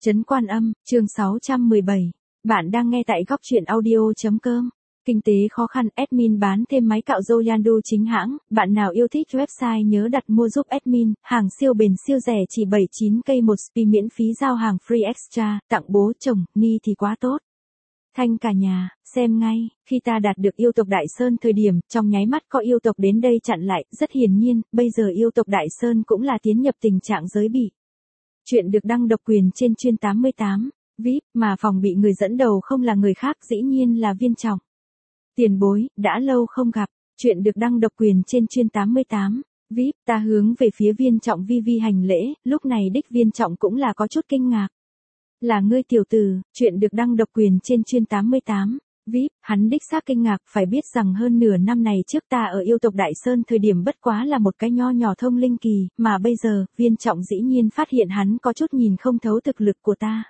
Trấn Quan Âm, chương 617. Bạn đang nghe tại góc truyện audio.com. Kinh tế khó khăn, admin bán thêm máy cạo râu Yandu chính hãng. Bạn nào yêu thích website nhớ đặt mua giúp admin. Hàng siêu bền siêu rẻ chỉ 79k một spi, miễn phí giao hàng free extra. Tặng bố chồng, ni thì quá tốt. Thanh cả nhà, xem ngay, khi ta đạt được yêu tộc Đại Sơn thời điểm, trong nháy mắt có yêu tộc đến đây chặn lại, rất hiển nhiên, bây giờ yêu tộc Đại Sơn cũng là tiến nhập tình trạng giới bị. Chuyện được đăng độc quyền trên chuyên 88, VIP, mà phòng bị người dẫn đầu không là người khác, dĩ nhiên là Viên Trọng. Tiền bối, đã lâu không gặp, chuyện được đăng độc quyền trên chuyên 88, VIP, ta hướng về phía Viên Trọng vi hành lễ, lúc này đích Viên Trọng cũng là có chút kinh ngạc. Là ngươi tiểu tử, chuyện được đăng độc quyền trên chuyên 88. VIP, hắn đích xác kinh ngạc, phải biết rằng hơn nửa năm này trước ta ở yêu tộc Đại Sơn thời điểm bất quá là một cái nho nhỏ thông linh kỳ, mà bây giờ, Viên Trọng dĩ nhiên phát hiện hắn có chút nhìn không thấu thực lực của ta.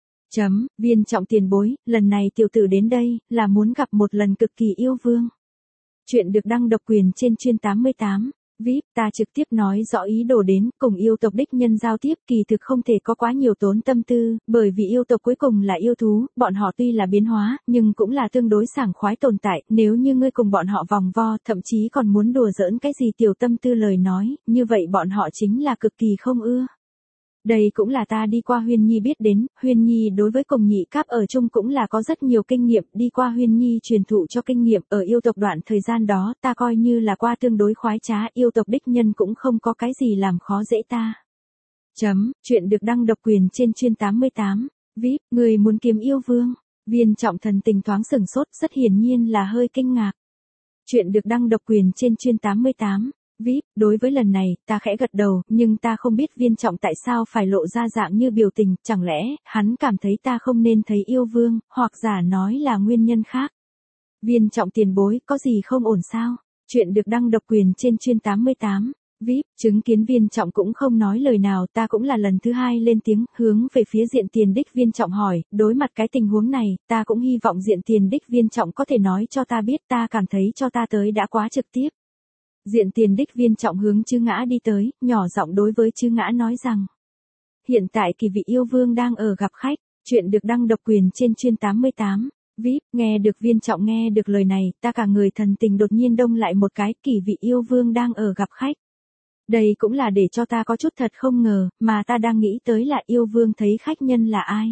Viên Trọng tiền bối, lần này tiểu tử đến đây, là muốn gặp một lần cực kỳ yêu vương. Chuyện được đăng độc quyền trên chuyên 88. VIP, ta trực tiếp nói rõ ý đồ đến, cùng yêu tộc đích nhân giao tiếp, kỳ thực không thể có quá nhiều tốn tâm tư, bởi vì yêu tộc cuối cùng là yêu thú, bọn họ tuy là biến hóa, nhưng cũng là tương đối sảng khoái tồn tại, nếu như ngươi cùng bọn họ vòng vo, thậm chí còn muốn đùa giỡn cái gì tiểu tâm tư lời nói, như vậy bọn họ chính là cực kỳ không ưa. Đây cũng là ta đi qua Huyên Nhi biết đến, Huyên Nhi đối với cùng nhị cáp ở chung cũng là có rất nhiều kinh nghiệm, đi qua Huyên Nhi truyền thụ cho kinh nghiệm, ở yêu tộc đoạn thời gian đó, ta coi như là qua tương đối khoái trá, yêu tộc đích nhân cũng không có cái gì làm khó dễ ta. Chuyện được đăng độc quyền trên chuyên 88, VIP, người muốn kiếm yêu vương. Viên Trọng thần tình thoáng sửng sốt, rất hiển nhiên là hơi kinh ngạc. Chuyện được đăng độc quyền trên chuyên 88. VIP, đối với lần này, ta khẽ gật đầu, nhưng ta không biết Viên Trọng tại sao phải lộ ra dạng như biểu tình, chẳng lẽ, hắn cảm thấy ta không nên thấy yêu vương, hoặc giả nói là nguyên nhân khác. Viên Trọng tiền bối, có gì không ổn sao? Chuyện được đăng độc quyền trên chuyên 88. VIP, chứng kiến Viên Trọng cũng không nói lời nào, ta cũng là lần thứ hai lên tiếng, hướng về phía Diện Tiền đích Viên Trọng hỏi, đối mặt cái tình huống này, ta cũng hy vọng Diện Tiền đích Viên Trọng có thể nói cho ta biết, ta cảm thấy cho ta tới đã quá trực tiếp. Diện Tiền đích Viên Trọng hướng Chư Ngã đi tới, nhỏ giọng đối với Chư Ngã nói rằng, hiện tại kỳ vị yêu vương đang ở gặp khách. Chuyện được đăng độc quyền trên chuyên 88. VIP, nghe được Viên Trọng nghe được lời này, ta cả người thần tình đột nhiên đông lại một cái, kỳ vị yêu vương đang ở gặp khách. Đây cũng là để cho ta có chút thật không ngờ, mà ta đang nghĩ tới là yêu vương thấy khách nhân là ai?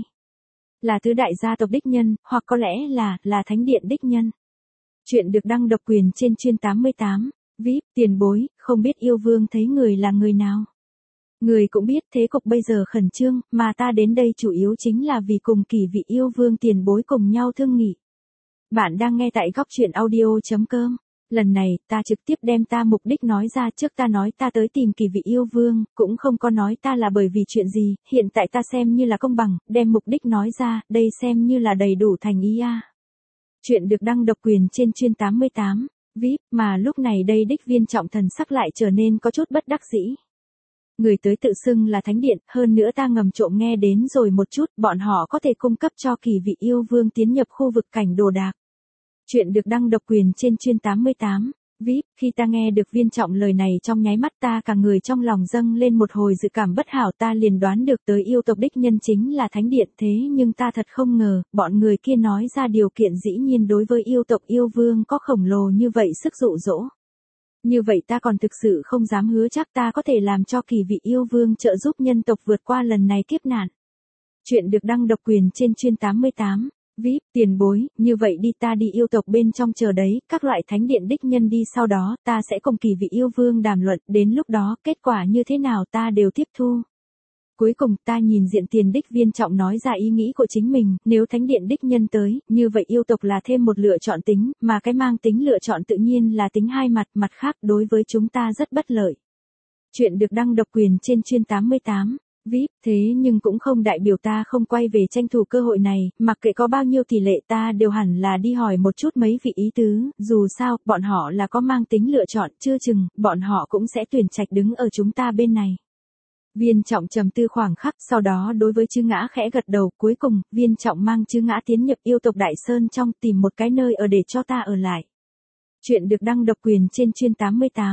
Là tứ đại gia tộc đích nhân, hoặc có lẽ là thánh điện đích nhân. Chuyện được đăng độc quyền trên chuyên 88. VIP, tiền bối, không biết yêu vương thấy người là người nào. Người cũng biết thế cục bây giờ khẩn trương, mà ta đến đây chủ yếu chính là vì cùng kỳ vị yêu vương tiền bối cùng nhau thương nghị. Bạn đang nghe tại góc truyện audio.com. Lần này, ta trực tiếp đem ta mục đích nói ra, trước ta nói ta tới tìm kỳ vị yêu vương, cũng không có nói ta là bởi vì chuyện gì, hiện tại ta xem như là công bằng, đem mục đích nói ra, đây xem như là đầy đủ thành ý a. Chuyện được đăng độc quyền trên chuyên 88. VIP, mà lúc này đây đích Viên Trọng thần sắc lại trở nên có chút bất đắc dĩ. Người tới tự xưng là thánh điện, hơn nữa ta ngầm trộm nghe đến rồi một chút, bọn họ có thể cung cấp cho kỳ vị yêu vương tiến nhập khu vực cảnh đồ đạc. Chuyện được đăng độc quyền trên chuyên 88. VIP, khi ta nghe được Viên Trọng lời này trong nháy mắt ta cả người trong lòng dâng lên một hồi dự cảm bất hảo, ta liền đoán được tới yêu tộc đích nhân chính là thánh điện, thế nhưng ta thật không ngờ, bọn người kia nói ra điều kiện dĩ nhiên đối với yêu tộc yêu vương có khổng lồ như vậy sức dụ dỗ. Như vậy ta còn thực sự không dám hứa chắc ta có thể làm cho kỳ vị yêu vương trợ giúp nhân tộc vượt qua lần này kiếp nạn. Chuyện được đăng độc quyền trên chuyên 88. VIP, tiền bối, như vậy đi ta đi yêu tộc bên trong chờ đấy, các loại thánh điện đích nhân đi sau đó, ta sẽ cùng kỳ vị yêu vương đàm luận, đến lúc đó, kết quả như thế nào ta đều tiếp thu. Cuối cùng, ta nhìn Diện Tiền đích Viên Trọng nói ra ý nghĩ của chính mình, nếu thánh điện đích nhân tới, như vậy yêu tộc là thêm một lựa chọn tính, mà cái mang tính lựa chọn tự nhiên là tính hai mặt, mặt khác đối với chúng ta rất bất lợi. Chuyện được đăng độc quyền trên chuyên 88. VIP, thế nhưng cũng không đại biểu ta không quay về tranh thủ cơ hội này, mặc kệ có bao nhiêu tỷ lệ ta đều hẳn là đi hỏi một chút mấy vị ý tứ, dù sao, bọn họ là có mang tính lựa chọn, chưa chừng, bọn họ cũng sẽ tuyển trạch đứng ở chúng ta bên này. Viên Trọng trầm tư khoảng khắc, sau đó đối với Chư Ngã khẽ gật đầu, cuối cùng, Viên Trọng mang Chư Ngã tiến nhập yêu tộc Đại Sơn trong tìm một cái nơi ở để cho ta ở lại. Chuyện được đăng độc quyền trên chuyên 88.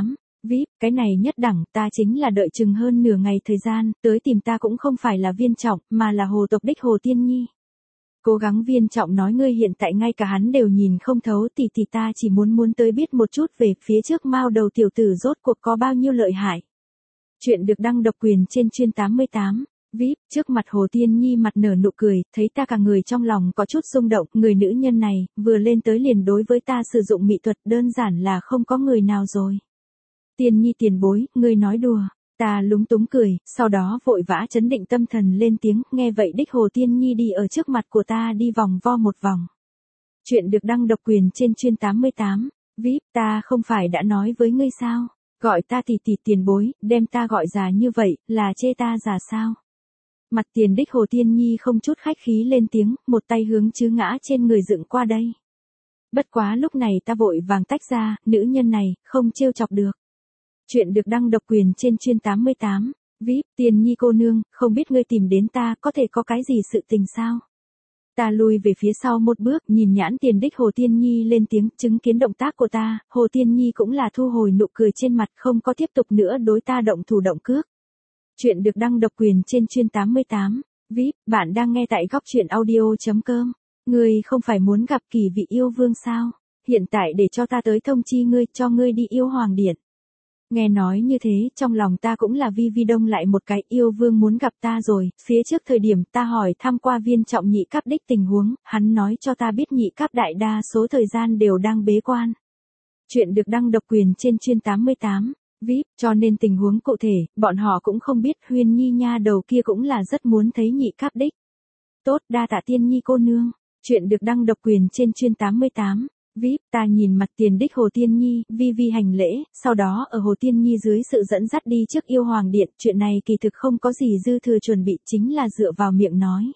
VIP, cái này nhất đẳng, ta chính là đợi chừng hơn nửa ngày thời gian, tới tìm ta cũng không phải là Viên Trọng, mà là Hồ tộc đích Hồ Tiên Nhi. Cố gắng Viên Trọng nói ngươi hiện tại ngay cả hắn đều nhìn không thấu tỷ ta chỉ muốn tới biết một chút về phía trước mao đầu tiểu tử rốt cuộc có bao nhiêu lợi hại. Chuyện được đăng độc quyền trên chuyên 88. VIP, trước mặt Hồ Tiên Nhi mặt nở nụ cười, thấy ta cả người trong lòng có chút rung động, người nữ nhân này, vừa lên tới liền đối với ta sử dụng mỹ thuật đơn giản là không có người nào rồi. Tiên Nhi tiền bối, ngươi nói đùa. Ta lúng túng cười, sau đó vội vã chấn định tâm thần lên tiếng, nghe vậy đích Hồ Tiên Nhi đi ở trước mặt của ta đi vòng vo một vòng. Chuyện được đăng độc quyền trên chuyên 88. VIP, ta không phải đã nói với ngươi sao? Gọi ta tỷ tiền bối, đem ta gọi già như vậy, là chê ta già sao? Mặt tiền đích Hồ Tiên Nhi không chút khách khí lên tiếng, một tay hướng chứ ngã trên người dựng qua đây. Bất quá lúc này ta vội vàng tách ra, nữ nhân này, không trêu chọc được. Chuyện được đăng độc quyền trên chuyên 88. VIP, Tiên Nhi cô nương, không biết ngươi tìm đến ta có thể có cái gì sự tình sao? Ta lùi về phía sau một bước, nhìn nhãn tiền đích Hồ Tiên Nhi lên tiếng, chứng kiến động tác của ta, Hồ Tiên Nhi cũng là thu hồi nụ cười trên mặt, không có tiếp tục nữa đối ta động thủ động cước. Chuyện được đăng độc quyền trên chuyên 88. VIP, bạn đang nghe tại góc truyện audio.com. Ngươi không phải muốn gặp kỳ vị yêu vương sao? Hiện tại để cho ta tới thông chi ngươi, cho ngươi đi yêu hoàng điện. Nghe nói như thế, trong lòng ta cũng là vi đông lại một cái, yêu vương muốn gặp ta rồi, phía trước thời điểm ta hỏi thăm qua Viên Trọng nhị cấp đích tình huống, hắn nói cho ta biết nhị cấp đại đa số thời gian đều đang bế quan. Chuyện được đăng độc quyền trên chuyên 88. VIP, cho nên tình huống cụ thể, bọn họ cũng không biết, Huyên Nhi nha đầu kia cũng là rất muốn thấy nhị cấp đích. Tốt, đa tạ Tiên Nhi cô nương. Chuyện được đăng độc quyền trên chuyên 88. VIP, ta nhìn mặt tiền đích Hồ Tiên Nhi, vi hành lễ, sau đó ở Hồ Tiên Nhi dưới sự dẫn dắt đi trước yêu hoàng điện, chuyện này kỳ thực không có gì dư thừa chuẩn bị, chính là dựa vào miệng nói.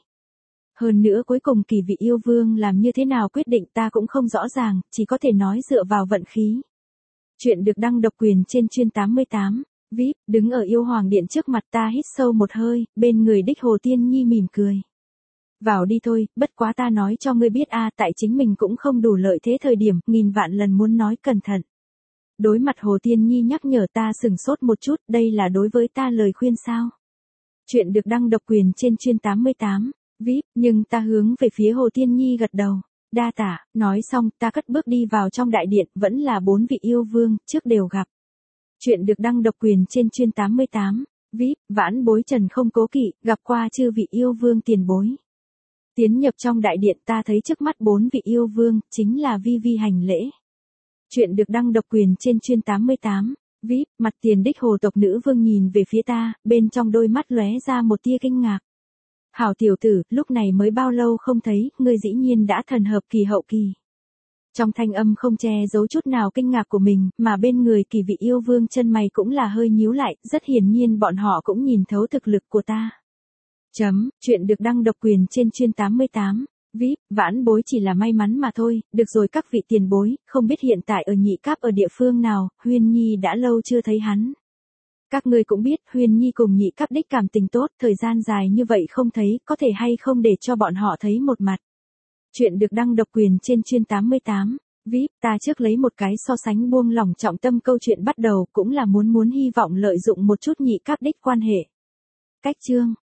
Hơn nữa cuối cùng kỳ vị yêu vương làm như thế nào quyết định ta cũng không rõ ràng, chỉ có thể nói dựa vào vận khí. Chuyện được đăng độc quyền trên chuyên 88. VIP, đứng ở yêu hoàng điện trước mặt ta hít sâu một hơi, bên người đích Hồ Tiên Nhi mỉm cười. Vào đi thôi, bất quá ta nói cho ngươi biết tại chính mình cũng không đủ lợi thế thời điểm, nghìn vạn lần muốn nói cẩn thận. Đối mặt Hồ Tiên Nhi nhắc nhở ta sửng sốt một chút, đây là đối với ta lời khuyên sao? Chuyện được đăng độc quyền trên chuyên 88. VIP, nhưng ta hướng về phía Hồ Tiên Nhi gật đầu. Đa tạ, nói xong, ta cất bước đi vào trong đại điện, vẫn là 4 vị yêu vương, trước đều gặp. Chuyện được đăng độc quyền trên chuyên 88. VIP, vãn bối Trần không cố kỵ, gặp qua chư vị yêu vương tiền bối. Tiến nhập trong đại điện ta thấy trước mắt 4 vị yêu vương, chính là vi hành lễ. Chuyện được đăng độc quyền trên chuyên 88. VIP, mặt tiền đích Hồ tộc nữ vương nhìn về phía ta, bên trong đôi mắt lóe ra một tia kinh ngạc. Hảo tiểu tử, lúc này mới bao lâu không thấy, ngươi dĩ nhiên đã thần hợp kỳ hậu kỳ. Trong thanh âm không che giấu chút nào kinh ngạc của mình, mà bên người kỳ vị yêu vương chân mày cũng là hơi nhíu lại, rất hiển nhiên bọn họ cũng nhìn thấu thực lực của ta. Chuyện được đăng độc quyền trên chuyên 88. VIP, vãn bối chỉ là may mắn mà thôi, được rồi các vị tiền bối, không biết hiện tại ở nhị cấp ở địa phương nào, Huyên Nhi đã lâu chưa thấy hắn. Các ngươi cũng biết, Huyên Nhi cùng nhị cấp đích cảm tình tốt, thời gian dài như vậy không thấy, có thể hay không để cho bọn họ thấy một mặt. Chuyện được đăng độc quyền trên chuyên 88. VIP, ta trước lấy một cái so sánh buông lỏng trọng tâm câu chuyện bắt đầu, cũng là muốn hy vọng lợi dụng một chút nhị cấp đích quan hệ. Cách chương